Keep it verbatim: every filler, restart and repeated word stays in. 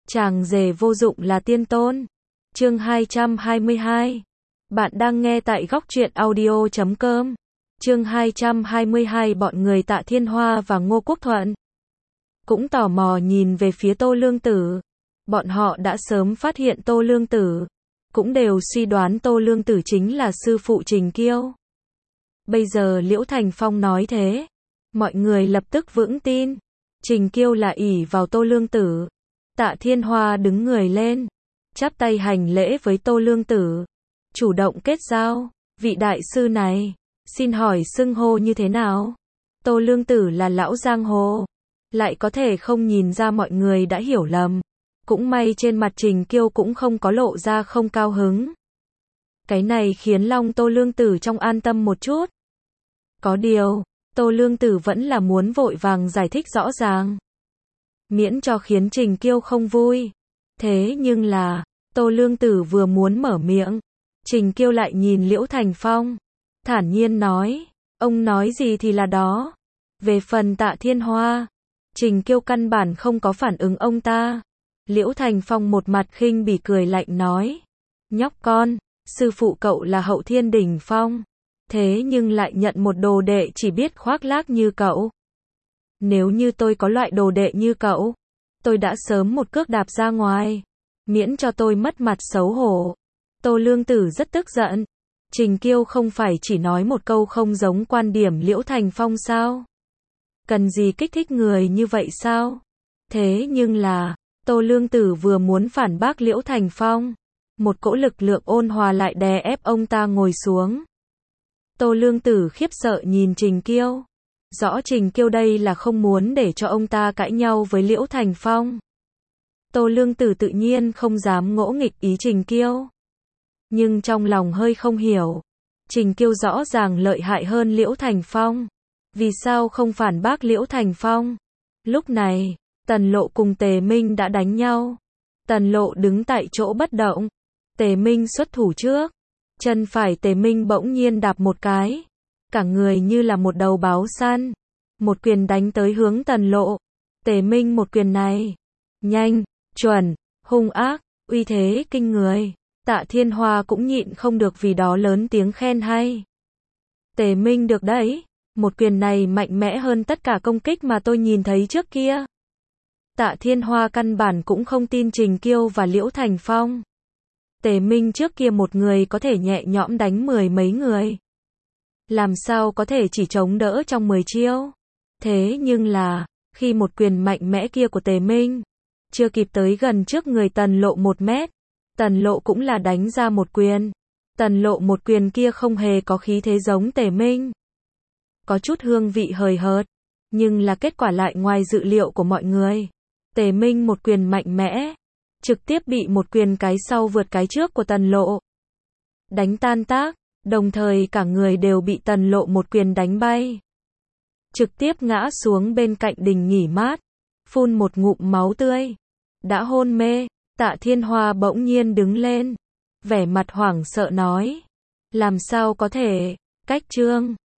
Chàng rể vô dụng là tiên tôn. Chương hai trăm hai mươi hai. Bạn đang nghe tại góc truyện audio chấm com. Chương hai trăm hai mươi hai. Bọn người Tạ Thiên Hoa và Ngô Quốc Thuận cũng tò mò nhìn về phía Tô Lương Tử. Bọn họ đã sớm phát hiện Tô Lương Tử, cũng đều suy đoán Tô Lương Tử chính là sư phụ Trình Kiêu. Bây giờ Liễu Thành Phong nói thế, mọi người lập tức vững tin. Trình Kiêu là ỷ vào Tô Lương Tử. Tạ Thiên Hoa đứng người lên, chắp tay hành lễ với Tô Lương Tử, chủ động kết giao. Vị đại sư này, xin hỏi xưng hô như thế nào? Tô Lương Tử là lão giang hồ, lại có thể không nhìn ra mọi người đã hiểu lầm. Cũng may trên mặt Trình Kiêu cũng không có lộ ra không cao hứng. Cái này khiến lòng Tô Lương Tử trong an tâm một chút. Có điều, Tô Lương Tử vẫn là muốn vội vàng giải thích rõ ràng, miễn cho khiến Trình Kiêu không vui. Thế nhưng là, Tô Lương Tử vừa muốn mở miệng, Trình Kiêu lại nhìn Liễu Thành Phong, thản nhiên nói, ông nói gì thì là đó. Về phần Tạ Thiên Hoa, Trình Kiêu căn bản không có phản ứng ông ta. Liễu Thành Phong một mặt khinh bỉ cười lạnh nói, nhóc con, sư phụ cậu là Hậu Thiên đỉnh phong, thế nhưng lại nhận một đồ đệ chỉ biết khoác lác như cậu. Nếu như tôi có loại đồ đệ như cậu, tôi đã sớm một cước đạp ra ngoài, miễn cho tôi mất mặt xấu hổ. Tô Lương Tử rất tức giận. Trình Kiêu không phải chỉ nói một câu không giống quan điểm Liễu Thành Phong sao? Cần gì kích thích người như vậy sao? Thế nhưng là, Tô Lương Tử vừa muốn phản bác Liễu Thành Phong, một cỗ lực lượng ôn hòa lại đè ép ông ta ngồi xuống. Tô Lương Tử khiếp sợ nhìn Trình Kiêu. Rõ Trình Kiêu đây là không muốn để cho ông ta cãi nhau với Liễu Thành Phong. Tô Lương Tử tự nhiên không dám ngỗ nghịch ý Trình Kiêu, nhưng trong lòng hơi không hiểu. Trình Kiêu rõ ràng lợi hại hơn Liễu Thành Phong, vì sao không phản bác Liễu Thành Phong? Lúc này, Tần Lộ cùng Tề Minh đã đánh nhau. Tần Lộ đứng tại chỗ bất động, Tề Minh xuất thủ trước. Chân phải Tề Minh bỗng nhiên đạp một cái, cả người như là một đầu báo săn, một quyền đánh tới hướng Tần Lộ. Tề Minh một quyền này, nhanh, chuẩn, hung ác, uy thế kinh người. Tạ Thiên Hoa cũng nhịn không được vì đó lớn tiếng khen hay. Tề Minh được đấy, một quyền này mạnh mẽ hơn tất cả công kích mà tôi nhìn thấy trước kia. Tạ Thiên Hoa căn bản cũng không tin Trình Kiêu và Liễu Thành Phong. Tề Minh trước kia một người có thể nhẹ nhõm đánh mười mấy người, làm sao có thể chỉ chống đỡ trong mười chiêu. Thế nhưng là, khi một quyền mạnh mẽ kia của Tề Minh chưa kịp tới gần trước người Tần Lộ một mét, Tần Lộ cũng là đánh ra một quyền. Tần Lộ một quyền kia không hề có khí thế giống Tề Minh, có chút hương vị hời hợt, nhưng là kết quả lại ngoài dự liệu của mọi người. Tề Minh một quyền mạnh mẽ, trực tiếp bị một quyền cái sau vượt cái trước của Tần Lộ đánh tan tác, đồng thời cả người đều bị Tần Lộ một quyền đánh bay, trực tiếp ngã xuống bên cạnh đình nghỉ mát, phun một ngụm máu tươi, đã hôn mê. Tạ Thiên Hoa bỗng nhiên đứng lên, vẻ mặt hoảng sợ nói, làm sao có thể, cách chương